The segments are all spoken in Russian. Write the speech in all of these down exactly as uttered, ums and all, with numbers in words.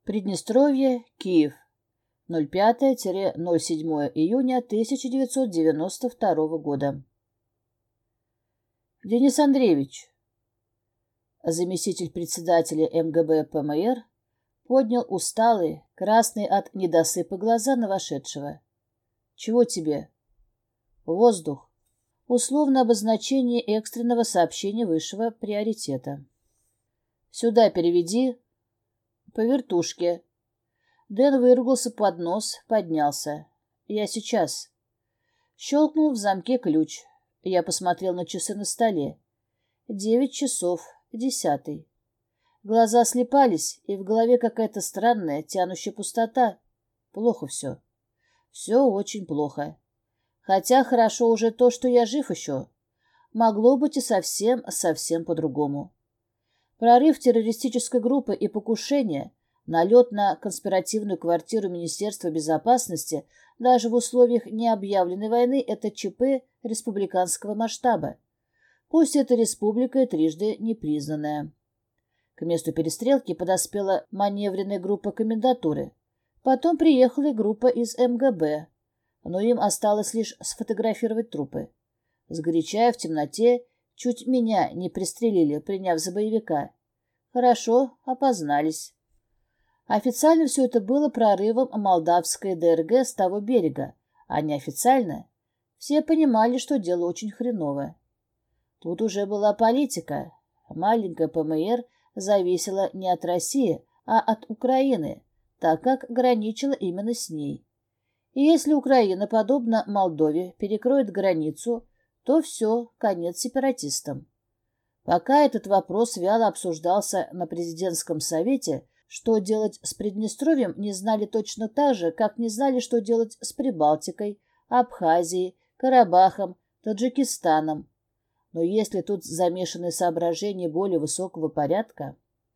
Приднестровье, Киев. ноль пятое — ноль седьмое июня тысяча девятьсот девяносто второго года. Денис Андреевич, заместитель председателя эм гэ бэ пэ эм эр, поднял усталые, красные от недосыпа глаза на вошедшего. «Чего тебе?» «Воздух». Условное обозначение экстренного сообщения высшего приоритета. «Сюда переведи». «По вертушке». Дэн выругался под нос, поднялся. «Я сейчас». Щелкнул в замке ключ. Я посмотрел на часы на столе. Девять часов, десятый. Глаза слепались, и в голове какая-то странная, тянущая пустота. Плохо все. Все очень плохо. Хотя хорошо уже то, что я жив еще. Могло быть и совсем, совсем по-другому. Прорыв террористической группы и покушение, налет на конспиративную квартиру Министерства безопасности даже в условиях необъявленной войны — это ЧП республиканского масштаба. Пусть эта республика и трижды непризнанная. К месту перестрелки подоспела маневренная группа комендатуры. Потом приехала группа из эм гэ бэ, но им осталось лишь сфотографировать трупы. Сгоряча в темноте чуть меня не пристрелили, приняв за боевика. Хорошо, опознались. Официально все это было прорывом молдавской дэ эр гэ с того берега, а неофициально все понимали, что дело очень хреновое. Тут уже была политика. Маленькая пэ эм эр зависела не от России, а от Украины, так как граничила именно с ней. И если Украина, подобно Молдове, перекроет границу, то все, конец сепаратистам. Пока этот вопрос вяло обсуждался на президентском совете, что делать с Приднестровьем не знали точно так же, как не знали, что делать с Прибалтикой, Абхазией, Карабахом, Таджикистаном. Но если тут замешаны соображения более высокого порядка...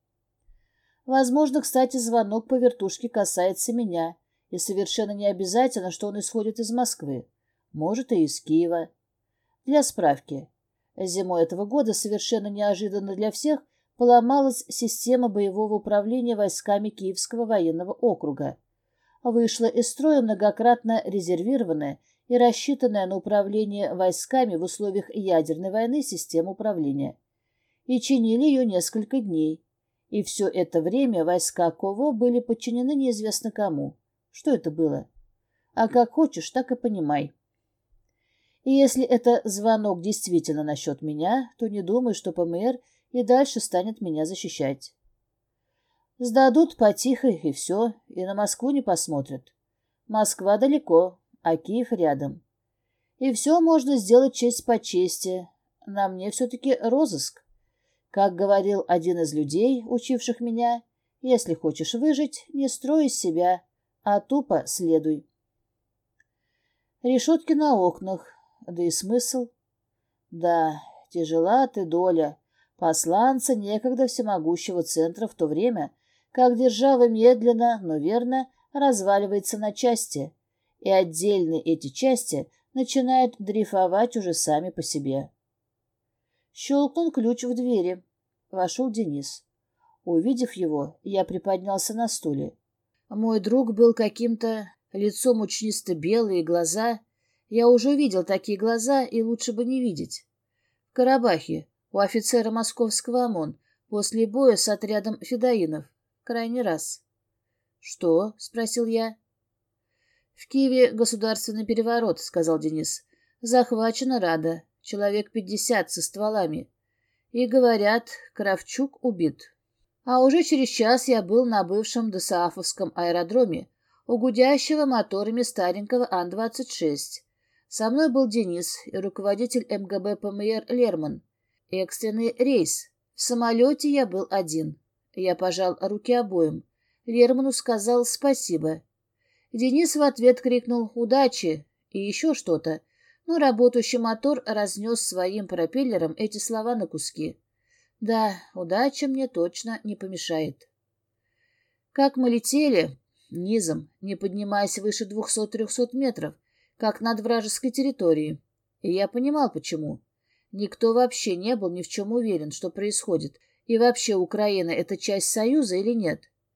Возможно, кстати, звонок по вертушке касается меня, и совершенно не обязательно, что он исходит из Москвы. Может, и из Киева. Для справки. Зимой этого года совершенно неожиданно для всех поломалась система боевого управления войсками Киевского военного округа. Вышла из строя многократно резервированная и рассчитанная на управление войсками в условиях ядерной войны система управления. И чинили ее несколько дней. И все это время войска КОВО были подчинены неизвестно кому. Что это было? А как хочешь, так и понимай. И если это звонок действительно насчет меня, то не думай, что пэ эм эр и дальше станет меня защищать. Сдадут потихо, и все, и на Москву не посмотрят. Москва далеко, а Киев рядом. И все можно сделать честь по чести. На мне все-таки розыск. Как говорил один из людей, учивших меня, если хочешь выжить, не строй из себя, а тупо следуй. Решетки на окнах, да и смысл. Да, тяжела ты доля, посланца некогда всемогущего центра в то время, как держава медленно, но верно разваливается на части, и отдельные эти части начинают дрейфовать уже сами по себе. Щелкнул ключ в двери. Вошел Денис. Увидев его, я приподнялся на стуле. Мой друг был каким-то лицом мучнисто-белые глаза. Я уже видел такие глаза, и лучше бы не видеть. В Карабахе, у офицера московского ОМОН, после боя с отрядом федоинов. Крайний раз. «Что?» — спросил я. «В Киеве государственный переворот», — сказал Денис. «Захвачена Рада. Человек пятьдесят со стволами. И, говорят, Кравчук убит. А уже через час я был на бывшем Досаафовском аэродроме, у гудящего моторами старенького Ан двадцать шесть. Со мной был Денис и руководитель эм гэ бэ пэ эм эр Лерман. Экстренный рейс. В самолете я был один. Я пожал руки обоим. Лерману сказал спасибо. Денис в ответ крикнул «Удачи!» и еще что-то, но работающий мотор разнес своим пропеллером эти слова на куски. Да, удача мне точно не помешает. Как мы летели, низом, не поднимаясь выше двухсот-трехсот метров, как над вражеской территорией. И я понимал, почему. Никто вообще не был ни в чем уверен, что происходит, и вообще Украина — это часть Союза или нет.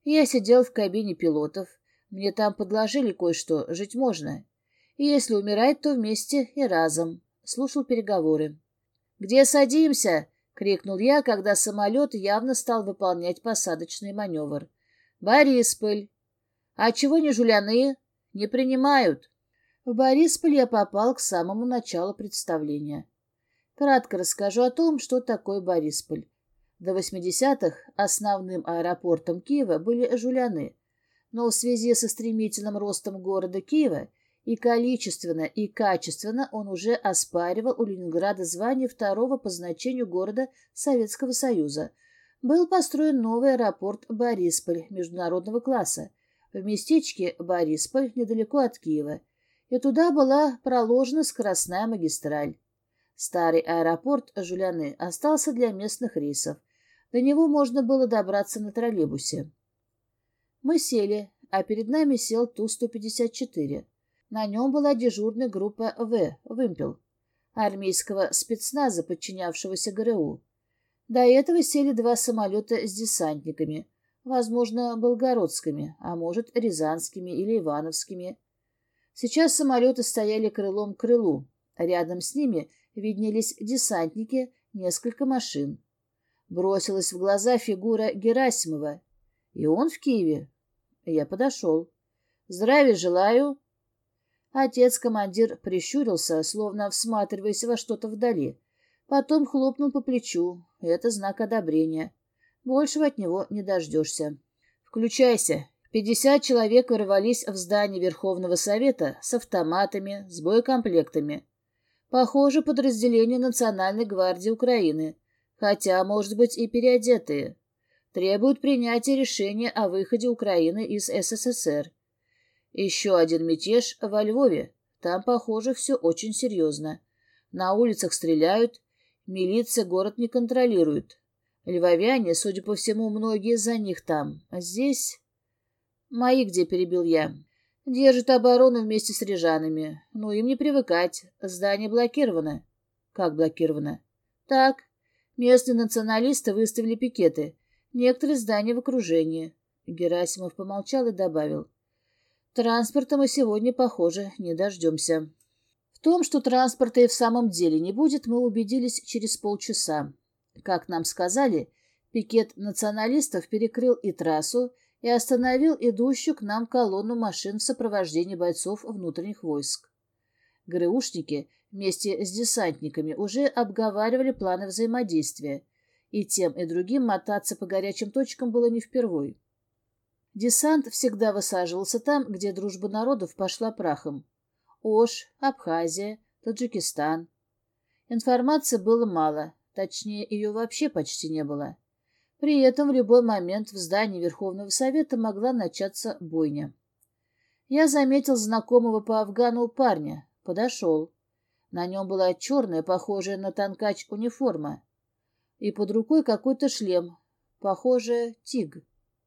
Я сидел в кабине пилотов. Мне там подложили кое-что, жить можно. И если умирать, то вместе и разом. Слушал переговоры. «Где садимся?» — крикнул я, когда самолет явно стал выполнять посадочный маневр. «Борисполь». «А чего не жуляны? Не принимают». В Борисполь я попал к самому началу представления. Кратко расскажу о том, что такое Борисполь. До восьмидесятых основным аэропортом Киева были Жуляны, но в связи со стремительным ростом города Киева и количественно, и качественно он уже оспаривал у Ленинграда звание второго по значению города Советского Союза. Был построен новый аэропорт Борисполь международного класса в местечке Борисполь недалеко от Киева, и туда была проложена скоростная магистраль. Старый аэропорт Жуляны остался для местных рейсов. До него можно было добраться на троллейбусе. Мы сели, а перед нами сел Ту сто пятьдесят четыре. На нем была дежурная группа В, «Вымпел», армейского спецназа, подчинявшегося ГРУ. До этого сели два самолета с десантниками, возможно, белгородскими, а может, рязанскими или ивановскими. Сейчас самолеты стояли крылом к крылу, а рядом с ними виднелись десантники, несколько машин. Бросилась в глаза фигура Герасимова. И он в Киеве. Я подошел. «Здравия желаю». Отец-командир прищурился, словно всматриваясь во что-то вдали. Потом хлопнул по плечу. Это знак одобрения. Большего от него не дождешься. «Включайся». Пятьдесят человек ворвались в здание Верховного Совета с автоматами, с боекомплектами. Похоже, подразделение Национальной гвардии Украины, хотя, может быть, и переодетые. Требуют принятия решения о выходе Украины из СССР. Еще один мятеж во Львове. Там, похоже, все очень серьезно. На улицах стреляют, милиция город не контролирует. Львовяне, судя по всему, многие за них там. А здесь... «Мои где?» — перебил я. «Держат оборону вместе с рижанами. Ну, им не привыкать. Здание блокировано». «Как блокировано?» «Так. Местные националисты выставили пикеты. Некоторые здания в окружении». Герасимов помолчал и добавил. «Транспорта мы сегодня, похоже, не дождемся». В том, что транспорта и в самом деле не будет, мы убедились через полчаса. Как нам сказали, пикет националистов перекрыл и трассу, и остановил идущую к нам колонну машин в сопровождении бойцов внутренних войск. ГРУшники вместе с десантниками уже обговаривали планы взаимодействия, и тем и другим мотаться по горячим точкам было не впервой. Десант всегда высаживался там, где дружба народов пошла прахом. Ош, Абхазия, Таджикистан. Информации было мало, точнее, ее вообще почти не было. При этом в любой момент в здании Верховного Совета могла начаться бойня. Я заметил знакомого по Афгану парня, подошел. На нем была черная, похожая на танкач, униформа. И под рукой какой-то шлем, похоже, тиг.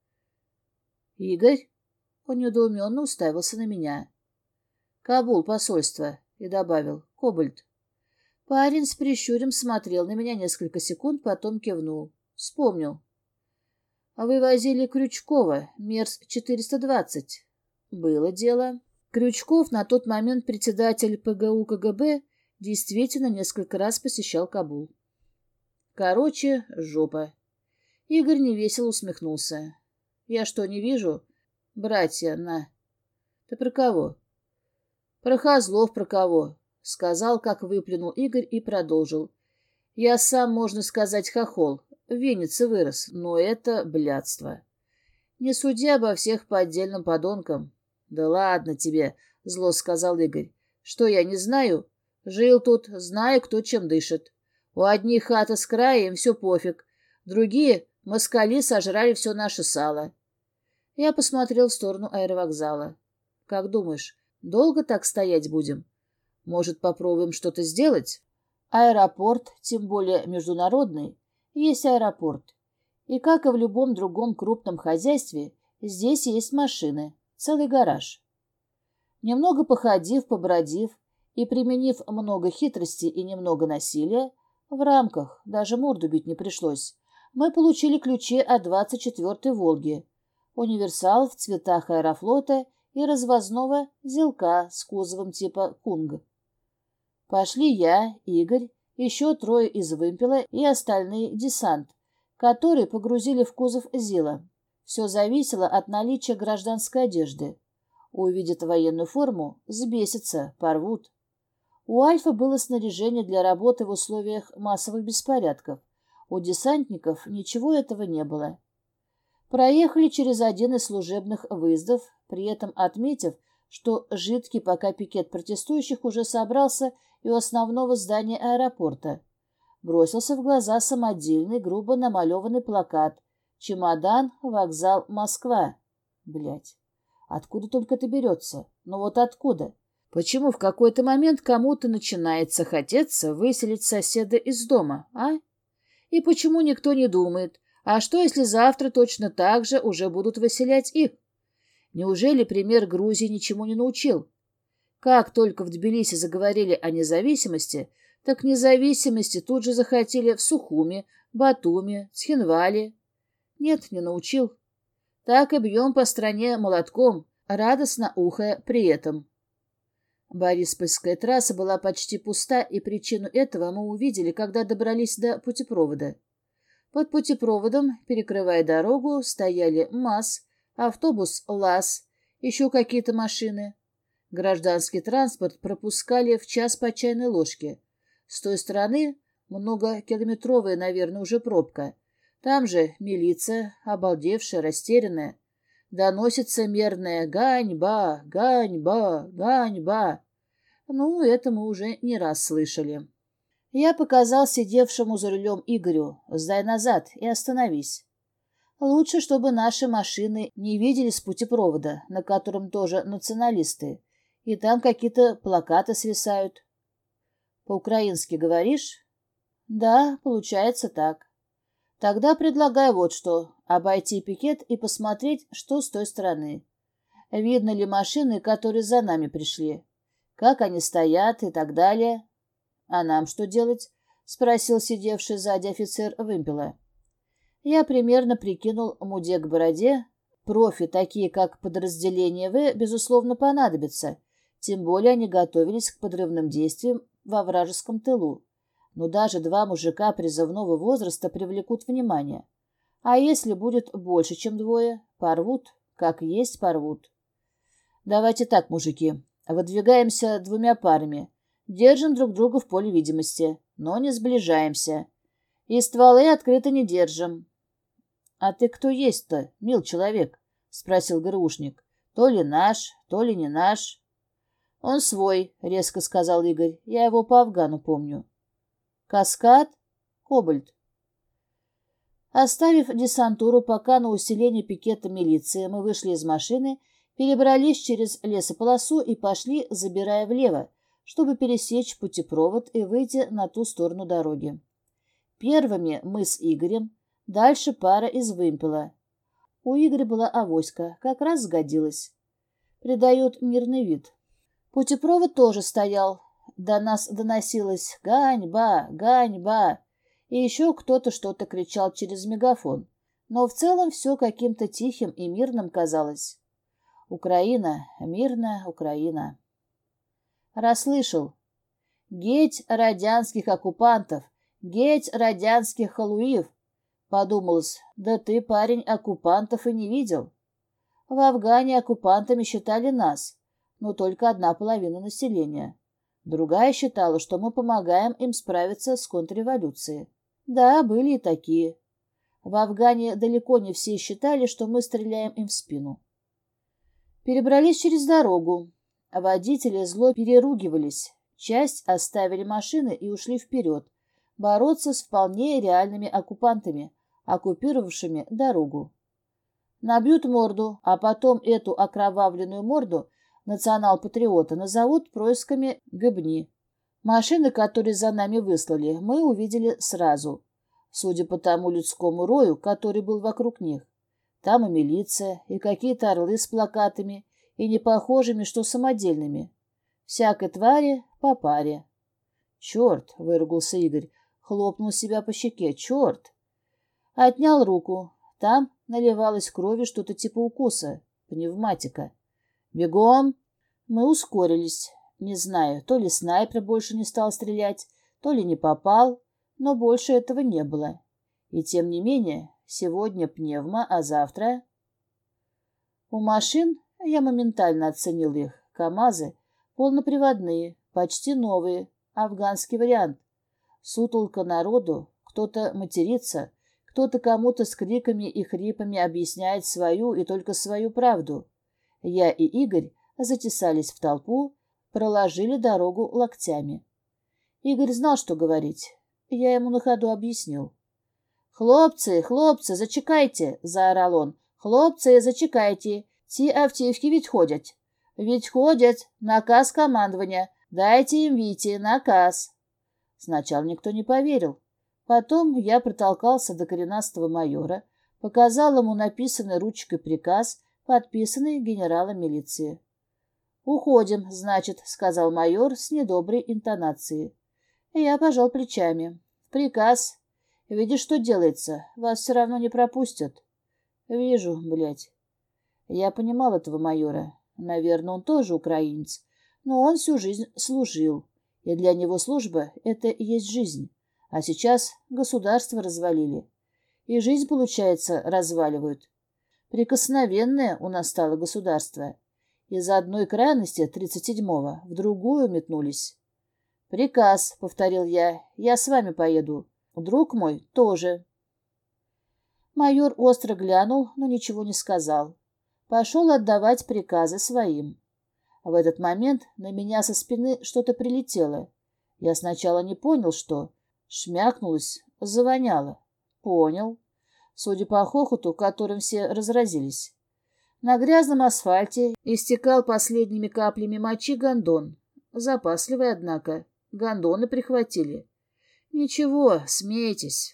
«Игорь?» Он недоуменно уставился на меня. «Кабул, посольство», и добавил, «Кобальт». Парень с прищурем смотрел на меня несколько секунд, потом кивнул. Вспомнил. Вы возили Крючкова, Мерс четыреста двадцать. Было дело. Крючков, на тот момент председатель ПГУ КГБ, действительно несколько раз посещал Кабул. Короче, жопа. Игорь невесело усмехнулся. Я что, не вижу? Братья, на. Ты про кого? Про Козлов, про кого? Сказал, как выплюнул Игорь и продолжил. Я сам, можно сказать, хохол. В Виннице вырос, но это блядство. Не суди обо всех по отдельным подонкам. Да ладно тебе, зло сказал Игорь. Что, я не знаю? Жил тут, знаю, кто чем дышит. У одних хата с края, им все пофиг. Другие москали сожрали все наше сало. Я посмотрел в сторону аэровокзала. Как думаешь, долго так стоять будем? Может, попробуем что-то сделать? Аэропорт, тем более международный, есть аэропорт. И, как и в любом другом крупном хозяйстве, здесь есть машины, целый гараж. Немного походив, побродив и применив много хитрости и немного насилия, в рамках, даже морду бить не пришлось, мы получили ключи от двадцать четвёртой «Волги». универсал в цветах аэрофлота и развозного зелка с кузовом типа «Кунг». Пошли я, Игорь, еще трое из вымпела и остальные десант, которые погрузили в кузов Зила. Все зависело от наличия гражданской одежды. Увидят военную форму, взбесятся, порвут. У Альфа было снаряжение для работы в условиях массовых беспорядков. У десантников ничего этого не было. Проехали через один из служебных выездов, при этом отметив, что жидкий пока пикет протестующих уже собрался и у основного здания аэропорта. Бросился в глаза самодельный, грубо намалеванный плакат «Чемодан, вокзал, Москва». Блядь, откуда только это берется? Ну вот откуда? Почему в какой-то момент кому-то начинается хотеться выселить соседа из дома, а? И почему никто не думает, а что если завтра точно так же уже будут выселять их? Неужели пример Грузии ничему не научил? Как только в Тбилиси заговорили о независимости, так независимости тут же захотели в Сухуми, Батуми, Цхинвале. Нет, не научил. Так и бьем по стране молотком, радостно ухая при этом. Бориспольская трасса была почти пуста, и причину этого мы увидели, когда добрались до путепровода. Под путепроводом, перекрывая дорогу, стояли МАЗ, автобус ЛАЗ, еще какие-то машины. Гражданский транспорт пропускали в час по чайной ложке. С той стороны многокилометровая, наверное, уже пробка. Там же милиция, обалдевшая, растерянная. Доносится мерная «Ганьба! Ганьба! Ганьба!». Ну, это мы уже не раз слышали. Я показал сидевшему за рулем Игорю: «Сдай назад и остановись». Лучше, чтобы наши машины не видели с путепровода, на котором тоже националисты, и там какие-то плакаты свисают. По-украински говоришь? Да, получается так. Тогда предлагаю вот что: обойти пикет и посмотреть, что с той стороны. Видно ли машины, которые за нами пришли, как они стоят и так далее. А нам что делать? Спросил сидевший сзади офицер вымпела. Я примерно прикинул муде к бороде. Профи, такие как подразделение В, безусловно, понадобятся. Тем более они готовились к подрывным действиям во вражеском тылу. Но даже два мужика призывного возраста привлекут внимание. А если будет больше, чем двое, порвут, как есть порвут. Давайте так, мужики, выдвигаемся двумя парами. Держим друг друга в поле видимости, но не сближаемся. И стволы открыто не держим. — А ты кто есть-то, мил человек? — спросил ГРУшник. — То ли наш, то ли не наш. — Он свой, — резко сказал Игорь. — Я его по Афгану помню. — Каскад? Кобальт. Оставив десантуру пока на усиление пикета милиции, мы вышли из машины, перебрались через лесополосу и пошли, забирая влево, чтобы пересечь путепровод и выйти на ту сторону дороги. Первыми мы с Игорем, дальше пара из вымпела. У Игоря была авоська, как раз сгодилась. Придает мирный вид. Путепровод тоже стоял. До нас доносилось «Ганьба! Ганьба!» И еще кто-то что-то кричал через мегафон. Но в целом все каким-то тихим и мирным казалось. Украина, мирная Украина. Расслышал. «Геть радянских оккупантов! Геть радянских халуев!» Подумалось, да ты, парень, оккупантов и не видел. В Афгане оккупантами считали нас, но только одна половина населения. Другая считала, что мы помогаем им справиться с контрреволюцией. Да, были и такие. В Афгане далеко не все считали, что мы стреляем им в спину. Перебрались через дорогу. Водители зло переругивались. Часть оставили машины и ушли вперед, бороться с вполне реальными оккупантами, оккупировавшими дорогу. Набьют морду, а потом эту окровавленную морду национал-патриота назовут происками «гыбни». Машины, которые за нами выслали, мы увидели сразу, судя по тому людскому рою, который был вокруг них. Там и милиция, и какие-то орлы с плакатами, и не похожими, что самодельными. Всякой твари по паре. «Черт!» — выругался Игорь, хлопнул себя по щеке. «Черт!» Отнял руку. Там, наливалось в крови что-то типа укуса, пневматика. «Бегом!» Мы ускорились. Не знаю, то ли снайпер больше не стал стрелять, то ли не попал, но больше этого не было. И тем не менее, сегодня пневма, а завтра... У машин я моментально оценил их. КамАЗы полноприводные, почти новые, афганский вариант. Сутолка народу, кто-то матерится, кто-то кому-то с криками и хрипами объясняет свою и только свою правду. Я и Игорь затесались в толпу, проложили дорогу локтями. Игорь знал, что говорить. Я ему на ходу объяснил. «Хлопцы, хлопцы, зачекайте!» — заорал он. «Хлопцы, зачекайте! Ті автівки ведь ходят! Ведь ходят! Наказ командования! Дайте им выйти! Наказ!» Сначала никто не поверил. Потом я протолкался до коренастого майора, показал ему написанный ручкой приказ, подписанный генералом милиции. «Уходим, значит», — сказал майор с недоброй интонацией. Я пожал плечами. «Приказ. Видишь, что делается? Вас все равно не пропустят». «Вижу, блядь». Я понимал этого майора. Наверное, он тоже украинец. Но он всю жизнь служил. И для него служба — это и есть жизнь. А сейчас государство развалили. И жизнь, получается, разваливают. Прикосновенное у нас стало государство. Из одной крайности тридцать седьмого в другую метнулись. «Приказ», — повторил я, — «я с вами поеду. Друг мой тоже». Майор остро глянул, но ничего не сказал. Пошел отдавать приказы своим. В этот момент на меня со спины что-то прилетело. Я сначала не понял, что. Шмякнулось, завоняло. Понял. Судя по хохоту, которым все разразились. На грязном асфальте истекал последними каплями мочи гондон. Запасливый, однако. Гондоны прихватили. Ничего, смейтесь.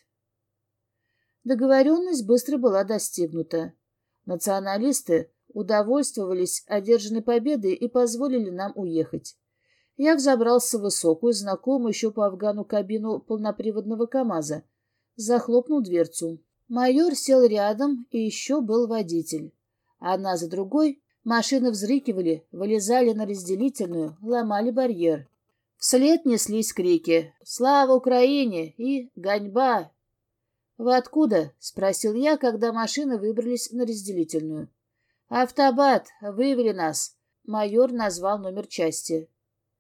Договоренность быстро была достигнута. Националисты удовольствовались одержанной победой и позволили нам уехать. Я взобрался в высокую, знакомую еще по Афгану кабину полноприводного КамАЗа. Захлопнул дверцу. Майор сел рядом, и еще был водитель. Одна за другой машины взрыкивали, вылезали на разделительную, ломали барьер. Вслед неслись крики «Слава Украине!» и «Ганьба!». «Вы откуда?» — спросил я, когда машины выбрались на разделительную. «Автобат! Вывели нас!» — майор назвал номер части.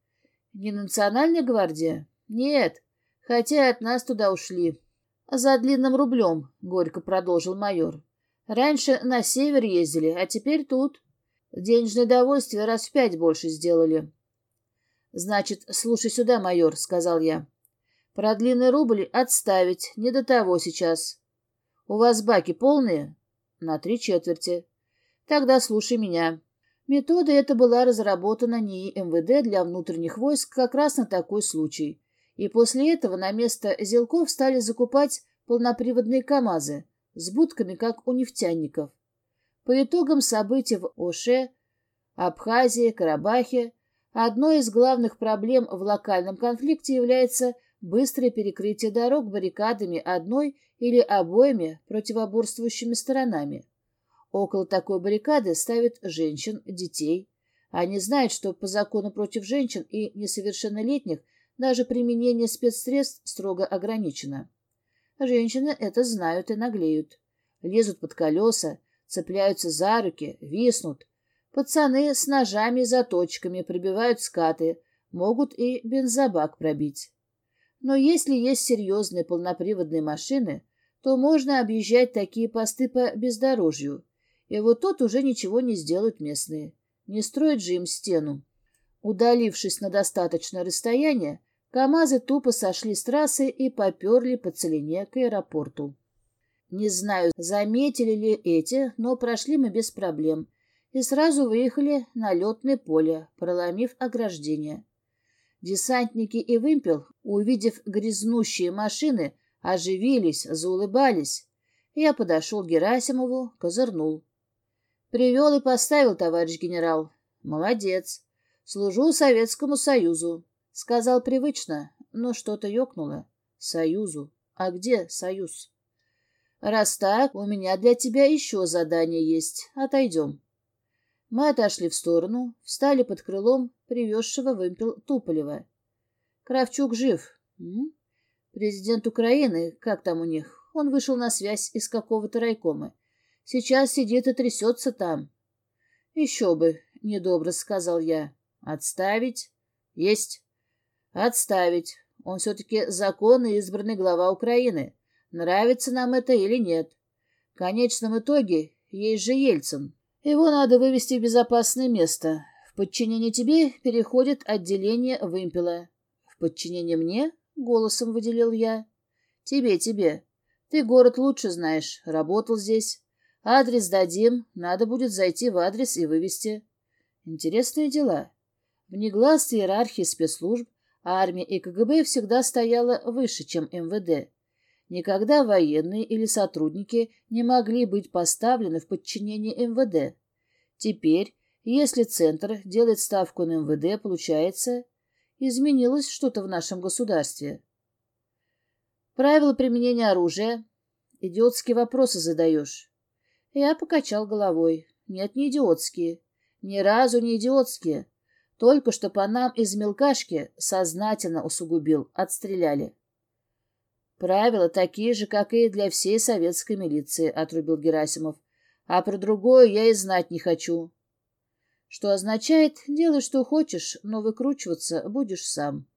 «Не национальная гвардия?» «Нет, хотя от нас туда ушли». «За длинным рублем», — горько продолжил майор. «Раньше на север ездили, а теперь тут. Денежное довольствие раз в пять больше сделали». «Значит, слушай сюда, майор», — сказал я. «Про длинный рубль отставить, не до того сейчас. У вас баки полные?» «На три четверти». «Тогда слушай меня». Метода эта была разработана НИИ МВД для внутренних войск как раз на такой случай. И после этого на место зелков стали закупать полноприводные КамАЗы с будками, как у нефтяников. По итогам событий в Оше, Абхазии, Карабахе, одной из главных проблем в локальном конфликте является быстрое перекрытие дорог баррикадами одной или обоими противоборствующими сторонами. Около такой баррикады ставят женщин, детей. Они знают, что по закону против женщин и несовершеннолетних даже применение спецсредств строго ограничено. Женщины это знают и наглеют. Лезут под колеса, цепляются за руки, виснут. Пацаны с ножами и заточками пробивают скаты, могут и бензобак пробить. Но если есть серьезные полноприводные машины, то можно объезжать такие посты по бездорожью. И вот тут уже ничего не сделают местные. Не строят же им стену. Удалившись на достаточное расстояние, КамАЗы тупо сошли с трассы и поперли по целине к аэропорту. Не знаю, заметили ли эти, но прошли мы без проблем и сразу выехали на летное поле, проломив ограждение. Десантники и вымпел, увидев грязнущие машины, оживились, заулыбались. Я подошел к Герасимову, козырнул. «Привел и поставил, товарищ генерал. Молодец. Служу Советскому Союзу». Сказал привычно, но что-то ёкнуло. Союзу. А где Союз? Раз так, у меня для тебя еще задание есть. Отойдем. Мы отошли в сторону, встали под крылом привезшего вымпел Туполева. Кравчук жив. М? Президент Украины, как там у них, он вышел на связь из какого-то райкома. Сейчас сидит и трясется там. Еще бы, недобро сказал я. Отставить? Есть. Отставить. Он все-таки законно избранный глава Украины. Нравится нам это или нет. В конечном итоге есть же Ельцин. Его надо вывести в безопасное место. В подчинение тебе переходит отделение вымпела. В подчинение мне? Голосом выделил я. Тебе, тебе. Ты город лучше знаешь, работал здесь. Адрес дадим, надо будет зайти в адрес и вывести. Интересные дела. В негласной иерархии спецслужб армия и КГБ всегда стояла выше, чем эм вэ дэ. Никогда военные или сотрудники не могли быть поставлены в подчинение эм вэ дэ. Теперь, если Центр делает ставку на эм вэ дэ, получается, изменилось что-то в нашем государстве. Правила применения оружия. Идиотские вопросы задаешь. Я покачал головой. Нет, не идиотские. Ни разу не идиотские. Только что по нам из мелкашки сознательно усугубил, отстреляли. Правила такие же, как и для всей советской милиции, отрубил Герасимов. А про другое я и знать не хочу. Что означает, делай, что хочешь, но выкручиваться будешь сам.